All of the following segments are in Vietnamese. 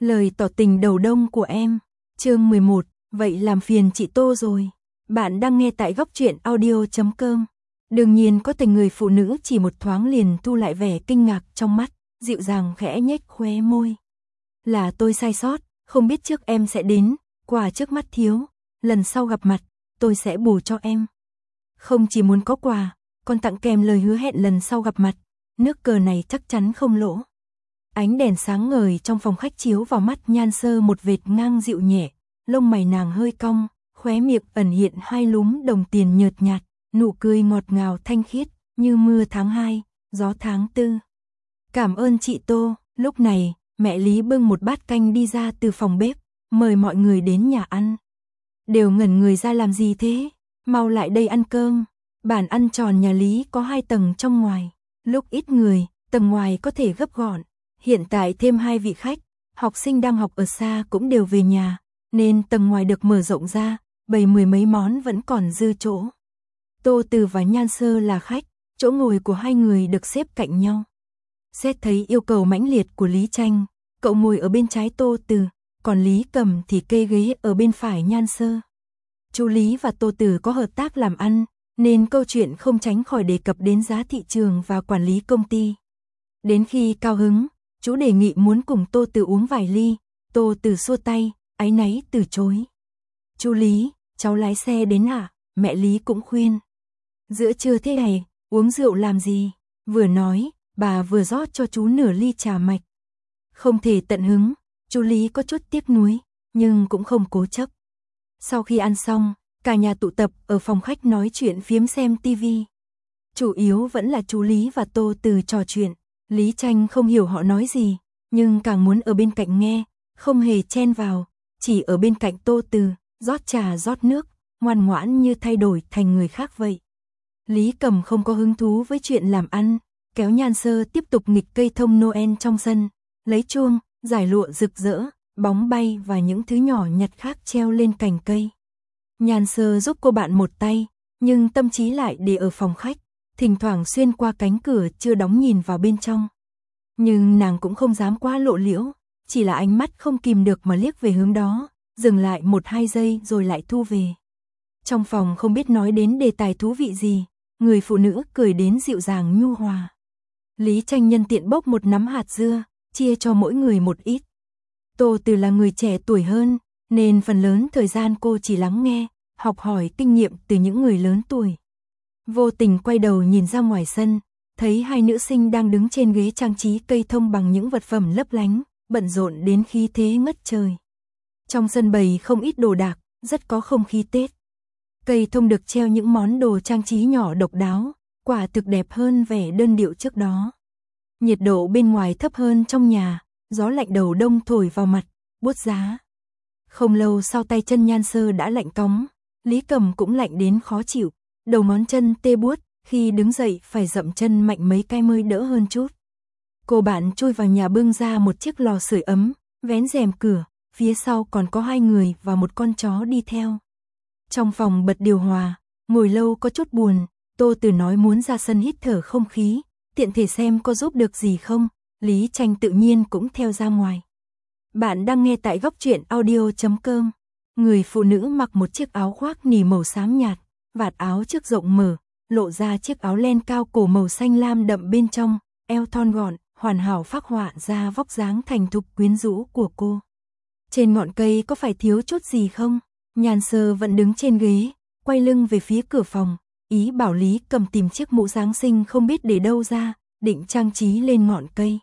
Lời tỏ tình đầu đông của em. Chương 11, vậy làm phiền chị Tô rồi. Bạn đang nghe tại góc truyện audio.com. Đương nhiên có thể người phụ nữ chỉ một thoáng liền thu lại vẻ kinh ngạc trong mắt, dịu dàng khẽ nhếch khóe môi. Là tôi sai sót, không biết trước em sẽ đến, quà trước mắt thiếu, lần sau gặp mặt, tôi sẽ bù cho em. Không chỉ muốn có quà, còn tặng kèm lời hứa hẹn lần sau gặp mặt, nước cờ này chắc chắn không lỗ. Ánh đèn sáng ngời trong phòng khách chiếu vào mắt Nhan Sơ một vệt ngang dịu nhẹ, lông mày nàng hơi cong, khóe miệng ẩn hiện hai lúm đồng tiền nhợt nhạt, nụ cười ngọt ngào thanh khiết, như mưa tháng 2, gió tháng 4. Cảm ơn chị Tô. Lúc này, mẹ Lý bưng một bát canh đi ra từ phòng bếp, mời mọi người đến nhà ăn. Đều ngẩn người ra làm gì thế? Mau lại đây ăn cơm. Bàn ăn tròn nhà Lý có 2 tầng trong ngoài, lúc ít người, tầng ngoài có thể gấp gọn. Hiện tại thêm 2 vị khách, học sinh đang học ở xa cũng đều về nhà, nên tầng ngoài được mở rộng ra, bày 10 mấy món vẫn còn dư chỗ. Tô Từ và Nhan Sơ là khách, chỗ ngồi của hai người được xếp cạnh nhau. Xét thấy yêu cầu mãnh liệt của Lý Tranh, cậu ngồi ở bên trái Tô Từ, còn Lý Cầm thì kê ghế ở bên phải Nhan Sơ. Chú Lý và Tô Từ có hợp tác làm ăn, nên câu chuyện không tránh khỏi đề cập đến giá thị trường và quản lý công ty. Đến khi cao hứng, chú đề nghị muốn cùng Tô Từ uống vài ly, Tô Từ xua tay, áy náy từ chối. Chú Lý, cháu lái xe đến ạ, mẹ Lý cũng khuyên. Giữa trưa thế này, uống rượu làm gì? Vừa nói, bà vừa rót cho chú nửa ly trà mạch. Không thể tận hứng, chú Lý có chút tiếc nuối, nhưng cũng không cố chấp. Sau khi ăn xong, cả nhà tụ tập ở phòng khách nói chuyện phiếm xem tivi. Chủ yếu vẫn là chú Lý và Tô Từ trò chuyện. Lý Tranh không hiểu họ nói gì, nhưng càng muốn ở bên cạnh nghe, không hề chen vào, chỉ ở bên cạnh Tô Từ, rót trà rót nước, ngoan ngoãn như thay đổi thành người khác vậy. Lý Cầm không có hứng thú với chuyện làm ăn, kéo Nhan Sơ tiếp tục nghịch cây thông Noel trong sân, lấy chuông, giải lụa rực rỡ, bóng bay và những thứ nhỏ nhặt khác treo lên cành cây. Nhan Sơ giúp cô bạn một tay, nhưng tâm trí lại để ở phòng khách, thỉnh thoảng xuyên qua cánh cửa chưa đóng nhìn vào bên trong. Nhưng nàng cũng không dám quá lộ liễu, chỉ là ánh mắt không kìm được mà liếc về hướng đó, dừng lại 1-2 giây rồi lại thu về. Trong phòng không biết nói đến đề tài thú vị gì, người phụ nữ cười đến dịu dàng nhu hòa. Lý Tranh nhân tiện bốc một nắm hạt dưa, chia cho mỗi người một ít. Tô Từ là người trẻ tuổi hơn, nên phần lớn thời gian cô chỉ lắng nghe, học hỏi kinh nghiệm từ những người lớn tuổi. Vô tình quay đầu nhìn ra ngoài sân, thấy 2 nữ sinh đang đứng trên ghế trang trí cây thông bằng những vật phẩm lấp lánh, bận rộn đến khí thế ngất trời. Trong sân bày không ít đồ đạc, rất có không khí Tết. Cây thông được treo những món đồ trang trí nhỏ độc đáo, quả thực đẹp hơn vẻ đơn điệu trước đó. Nhiệt độ bên ngoài thấp hơn trong nhà, gió lạnh đầu đông thổi vào mặt, buốt giá. Không lâu sau tay chân Nhan Sơ đã lạnh cóng, Lý Cầm cũng lạnh đến khó chịu, đầu ngón chân tê buốt, khi đứng dậy phải dậm chân mạnh mấy cái mới đỡ hơn chút. Cô bạn chui vào nhà bưng ra một chiếc lò sưởi ấm, vén rèm cửa, phía sau còn có 2 người và một con chó đi theo. Trong phòng bật điều hòa, ngồi lâu có chút buồn, Tô Từ nói muốn ra sân hít thở không khí, tiện thể xem có giúp được gì không, Lý Tranh tự nhiên cũng theo ra ngoài. Bạn đang nghe tại góc truyện audio.com. Người phụ nữ mặc một chiếc áo khoác nỉ màu xám nhạt, vạt áo trước rộng mở, lộ ra chiếc áo len cao cổ màu xanh lam đậm bên trong, eo thon gọn, hoàn hảo phác họa ra vóc dáng thành thục quyến rũ của cô. Trên ngọn cây có phải thiếu chút gì không? Nhan Sơ vẫn đứng trên ghế, quay lưng về phía cửa phòng, ý bảo Lý Cầm tìm chiếc mũ Giáng sinh không biết để đâu ra, định trang trí lên ngọn cây.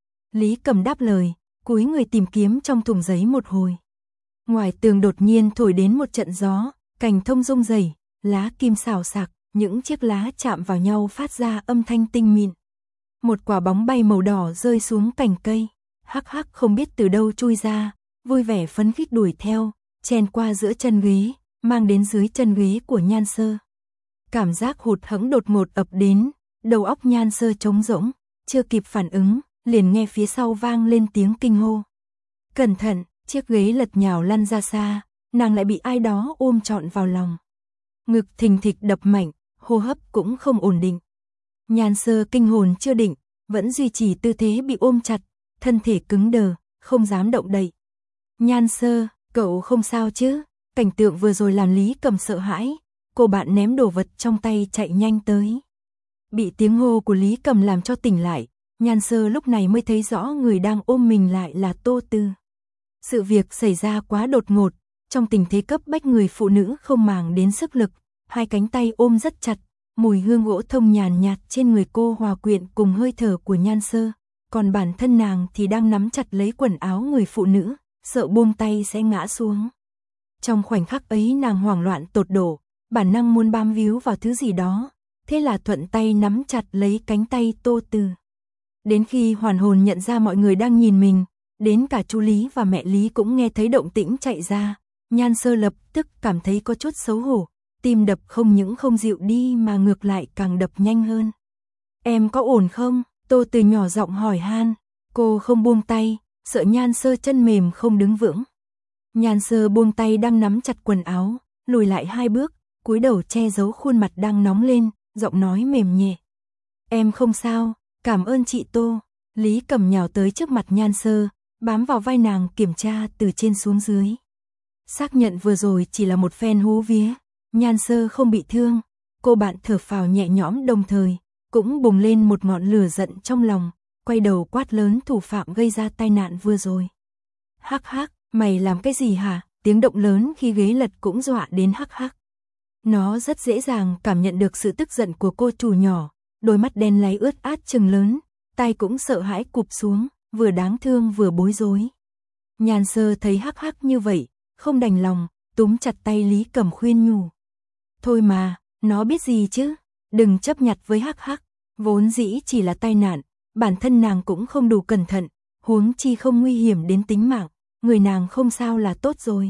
Lý Cầm đáp lời, cúi người tìm kiếm trong thùng giấy một hồi. Ngoài tường đột nhiên thổi đến một trận gió, cành thông rung rẩy, lá kim xào xạc, những chiếc lá chạm vào nhau phát ra âm thanh tinh mịn. Một quả bóng bay màu đỏ rơi xuống cành cây, hắc hắc không biết từ đâu chui ra, vui vẻ phấn khích đuổi theo, chen qua giữa chân ghế, mang đến dưới chân ghế của Nhan Sơ. Cảm giác hụt hẫng đột ngột ập đến, đầu óc Nhan Sơ trống rỗng, chưa kịp phản ứng, liền nghe phía sau vang lên tiếng kinh hô. Cẩn thận, chiếc ghế lật nhào lăn ra xa, nàng lại bị ai đó ôm trọn vào lòng. Ngực thình thịch đập mạnh, hô hấp cũng không ổn định. Nhan Sơ kinh hồn chưa định, vẫn duy trì tư thế bị ôm chặt, thân thể cứng đờ, không dám động đậy. Nhan Sơ, cậu không sao chứ? Cảnh tượng vừa rồi làm Lý Cầm sợ hãi, cô bạn ném đồ vật trong tay chạy nhanh tới. Bị tiếng hô của Lý Cầm làm cho tỉnh lại, Nhan Sơ lúc này mới thấy rõ người đang ôm mình lại là Tô Từ. Sự việc xảy ra quá đột ngột, trong tình thế cấp bách người phụ nữ không màng đến sức lực, hai cánh tay ôm rất chặt, mùi hương gỗ thông nhàn nhạt trên người cô hòa quyện cùng hơi thở của Nhan Sơ, còn bản thân nàng thì đang nắm chặt lấy quần áo người phụ nữ, sợ buông tay sẽ ngã xuống. Trong khoảnh khắc ấy nàng hoảng loạn tột độ, bản năng muốn bám víu vào thứ gì đó, thế là thuận tay nắm chặt lấy cánh tay Tô Từ. Đến khi hoàn hồn nhận ra mọi người đang nhìn mình, đến cả chú Lý và mẹ Lý cũng nghe thấy động tĩnh chạy ra, Nhan Sơ lập tức cảm thấy có chút xấu hổ, tim đập không những không dịu đi mà ngược lại càng đập nhanh hơn. Em có ổn không? Tô Từ nhỏ giọng hỏi han, cô không buông tay, sợ Nhan Sơ chân mềm không đứng vững. Nhan Sơ buông tay đang nắm chặt quần áo, lùi lại 2 bước, cúi đầu che giấu khuôn mặt đang nóng lên, giọng nói mềm nhẹ. Em không sao, cảm ơn chị Tô. Lý Cầm nhào tới trước mặt Nhan Sơ, bám vào vai nàng kiểm tra từ trên xuống dưới. Xác nhận vừa rồi chỉ là một phen hú vía, Nhan Sơ không bị thương, cô bạn thở phào nhẹ nhõm đồng thời, cũng bùng lên một ngọn lửa giận trong lòng, quay đầu quát lớn thủ phạm gây ra tai nạn vừa rồi. Hắc hắc, mày làm cái gì hả? Tiếng động lớn khi ghế lật cũng dọa đến hắc hắc. Nó rất dễ dàng cảm nhận được sự tức giận của cô chủ nhỏ, đôi mắt đen láy ướt át trừng lớn, tay cũng sợ hãi cụp xuống, vừa đáng thương vừa bối rối. Nhan Sơ thấy hắc hắc như vậy, không đành lòng, túm chặt tay Lý Cầm khuyên nhủ. Thôi mà, nó biết gì chứ, đừng chấp nhặt với hắc hắc, vốn dĩ chỉ là tai nạn, bản thân nàng cũng không đủ cẩn thận, huống chi không nguy hiểm đến tính mạng, người nàng không sao là tốt rồi.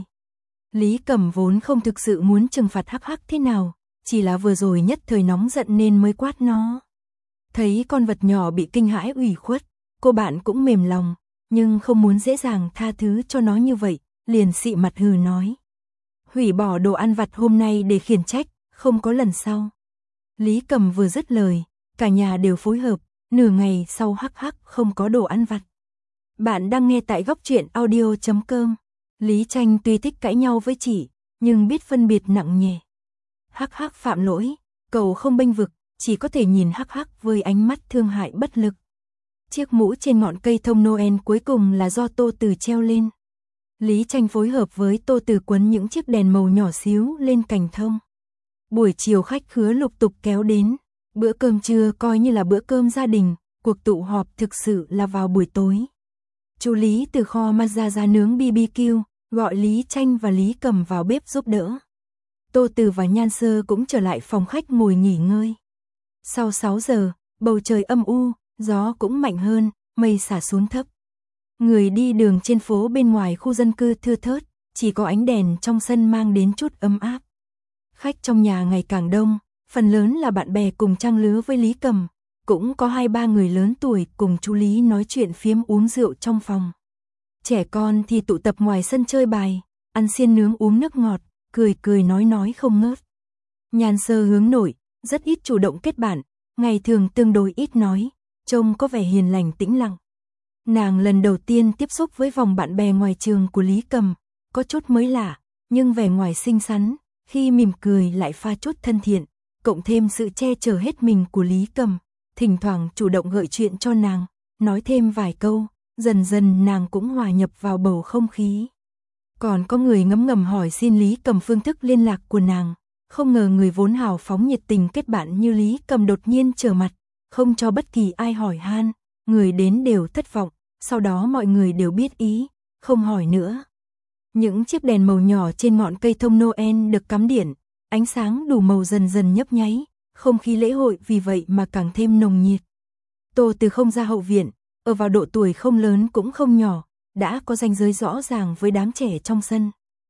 Lý Cầm vốn không thực sự muốn trừng phạt hắc hắc thế nào, chỉ là vừa rồi nhất thời nóng giận nên mới quát nó. Thấy con vật nhỏ bị kinh hãi ủy khuất, cô bạn cũng mềm lòng, nhưng không muốn dễ dàng tha thứ cho nó như vậy, liền xị mặt hừ nói. Hủy bỏ đồ ăn vặt hôm nay để khiển trách, không có lần sau. Lý Cầm vừa dứt lời, cả nhà đều phối hợp, nửa ngày sau hắc hắc không có đồ ăn vặt. Bạn đang nghe tại góc truyện audio.com. Lý Tranh tuy thích cãi nhau với chị, nhưng biết phân biệt nặng nhẹ. Hắc hắc phạm lỗi, cậu không bênh vực, chỉ có thể nhìn hắc hắc với ánh mắt thương hại bất lực. Chiếc mũ trên ngọn cây thông Noel cuối cùng là do Tô Từ treo lên. Lý Tranh phối hợp với Tô Từ quấn những chiếc đèn màu nhỏ xíu lên cành thông. Buổi chiều khách khứa lục tục kéo đến, bữa cơm trưa coi như là bữa cơm gia đình, cuộc tụ họp thực sự là vào buổi tối. Chú Lý từ kho mazza ra nướng BBQ, gọi Lý Tranh và Lý Cầm vào bếp giúp đỡ. Tô Từ và Nhan Sơ cũng trở lại phòng khách ngồi nghỉ ngơi. Sau 6 giờ, bầu trời âm u, gió cũng mạnh hơn, mây xả xuống thấp. Người đi đường trên phố bên ngoài khu dân cư thưa thớt, chỉ có ánh đèn trong sân mang đến chút ấm áp. Khách trong nhà ngày càng đông, phần lớn là bạn bè cùng trang lứa với Lý Cầm, cũng có 2-3 người lớn tuổi cùng chú Lý nói chuyện phiếm uống rượu trong phòng. Trẻ con thì tụ tập ngoài sân chơi bài, ăn xiên nướng uống nước ngọt, cười cười nói không ngớt. Nhan Sơ hướng nội, rất ít chủ động kết bạn, ngày thường tương đối ít nói, trông có vẻ hiền lành tĩnh lặng. Nàng lần đầu tiên tiếp xúc với vòng bạn bè ngoài trường của Lý Cầm, có chút mới lạ, nhưng vẻ ngoài xinh xắn, khi mỉm cười lại pha chút thân thiện, cộng thêm sự che chở hết mình của Lý Cầm, thỉnh thoảng chủ động gợi chuyện cho nàng, nói thêm vài câu, dần dần nàng cũng hòa nhập vào bầu không khí. Còn có người ngấm ngầm hỏi xin Lý Cầm phương thức liên lạc của nàng, không ngờ người vốn hào phóng nhiệt tình kết bạn như Lý Cầm đột nhiên trở mặt, không cho bất kỳ ai hỏi han, người đến đều thất vọng, sau đó mọi người đều biết ý, không hỏi nữa. Những chiếc đèn màu nhỏ trên ngọn cây thông Noel được cắm điện, ánh sáng đủ màu dần dần nhấp nháy, không khí lễ hội vì vậy mà càng thêm nồng nhiệt. Tô Từ không ra hậu viện, ở vào độ tuổi không lớn cũng không nhỏ, đã có ranh giới rõ ràng với đám trẻ trong sân.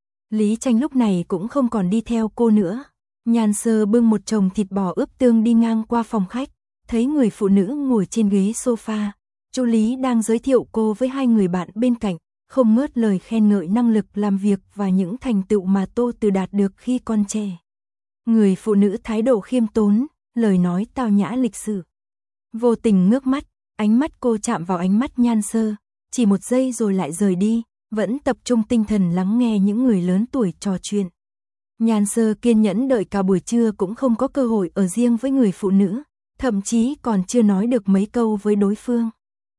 Lý Tranh lúc này cũng không còn đi theo cô nữa. Nhan Sơ bưng một chồng thịt bò ướp tương đi ngang qua phòng khách, thấy người phụ nữ ngồi trên ghế sofa. Chú Lý đang giới thiệu cô với 2 người bạn bên cạnh, không ngớt lời khen ngợi năng lực làm việc và những thành tựu mà Tô Từ đạt được khi còn trẻ. Người phụ nữ thái độ khiêm tốn, lời nói tao nhã lịch sự. Vô tình ngước mắt, ánh mắt cô chạm vào ánh mắt Nhan Sơ, chỉ một giây rồi lại rời đi, vẫn tập trung tinh thần lắng nghe những người lớn tuổi trò chuyện. Nhan Sơ kiên nhẫn đợi cả buổi trưa cũng không có cơ hội ở riêng với người phụ nữ, thậm chí còn chưa nói được mấy câu với đối phương.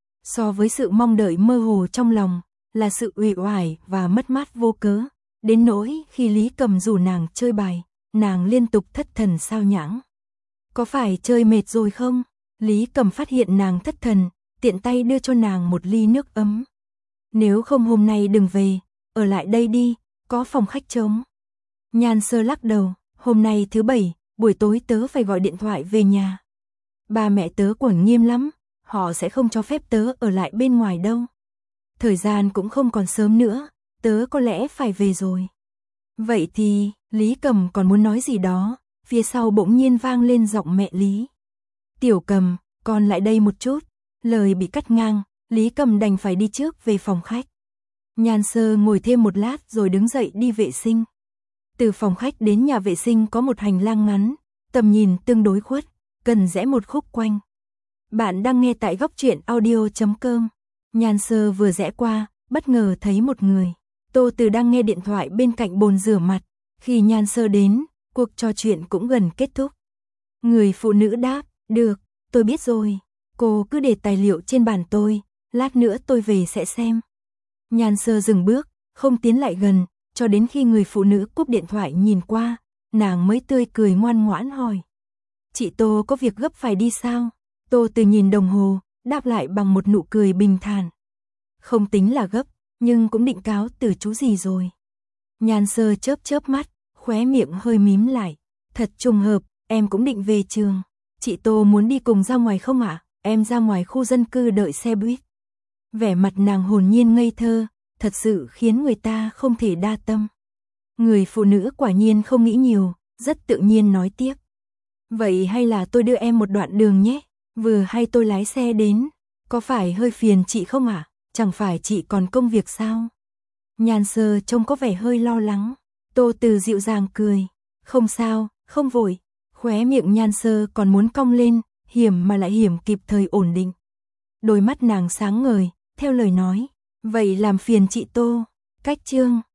So với sự mong đợi mơ hồ trong lòng, là sự uể oải và mất mát vô cớ, đến nỗi khi Lý Cầm rủ nàng chơi bài, nàng liên tục thất thần sao nhãng. Có phải chơi mệt rồi không? Lý Cầm phát hiện nàng thất thần, tiện tay đưa cho nàng một ly nước ấm. Nếu không hôm nay đừng về, ở lại đây đi, có phòng khách trống. Nhan Sơ lắc đầu, hôm nay thứ bảy, buổi tối tớ phải gọi điện thoại về nhà. Ba mẹ tớ quản nghiêm lắm, họ sẽ không cho phép tớ ở lại bên ngoài đâu. Thời gian cũng không còn sớm nữa, tớ có lẽ phải về rồi. Vậy thì, Lý Cầm còn muốn nói gì đó, phía sau bỗng nhiên vang lên giọng mẹ Lý. Tiểu Cầm, con lại đây một chút. Lời bị cắt ngang, Lý Cầm đành phải đi trước về phòng khách. Nhan Sơ ngồi thêm một lát rồi đứng dậy đi vệ sinh. Từ phòng khách đến nhà vệ sinh có một hành lang ngắn, tầm nhìn tương đối khuất, cần rẽ một khúc quanh. Bạn đang nghe tại góc truyện audio.com. Nhan Sơ vừa rẽ qua, bất ngờ thấy một người. Tô Từ đang nghe điện thoại bên cạnh bồn rửa mặt. Khi Nhan Sơ đến, cuộc trò chuyện cũng gần kết thúc. Người phụ nữ đáp, được, tôi biết rồi. Cô cứ để tài liệu trên bàn tôi, lát nữa tôi về sẽ xem. Nhan Sơ dừng bước, không tiến lại gần, cho đến khi người phụ nữ cúp điện thoại nhìn qua, nàng mới tươi cười ngoan ngoãn hỏi. Chị Tô có việc gấp phải đi sao? Tô Từ nhìn đồng hồ, đáp lại bằng một nụ cười bình thản. Không tính là gấp, nhưng cũng định cáo từ chú gì rồi. Nhan Sơ chớp chớp mắt, khóe miệng hơi mím lại. Thật trùng hợp, em cũng định về trường. Chị Tô muốn đi cùng ra ngoài không ạ? Em ra ngoài khu dân cư đợi xe buýt. Vẻ mặt nàng hồn nhiên ngây thơ, thật sự khiến người ta không thể đa tâm. Người phụ nữ quả nhiên không nghĩ nhiều, rất tự nhiên nói tiếp. Vậy hay là tôi đưa em một đoạn đường nhé, vừa hay tôi lái xe đến. Có phải hơi phiền chị không ạ? Chẳng phải chị còn công việc sao? Nhan Sơ trông có vẻ hơi lo lắng. Tô Từ dịu dàng cười. Không sao, không vội. Khóe miệng Nhan Sơ còn muốn cong lên, hiểm mà lại hiểm kịp thời ổn định. Đôi mắt nàng sáng ngời, theo lời nói. Vậy làm phiền chị Tô. Cách chương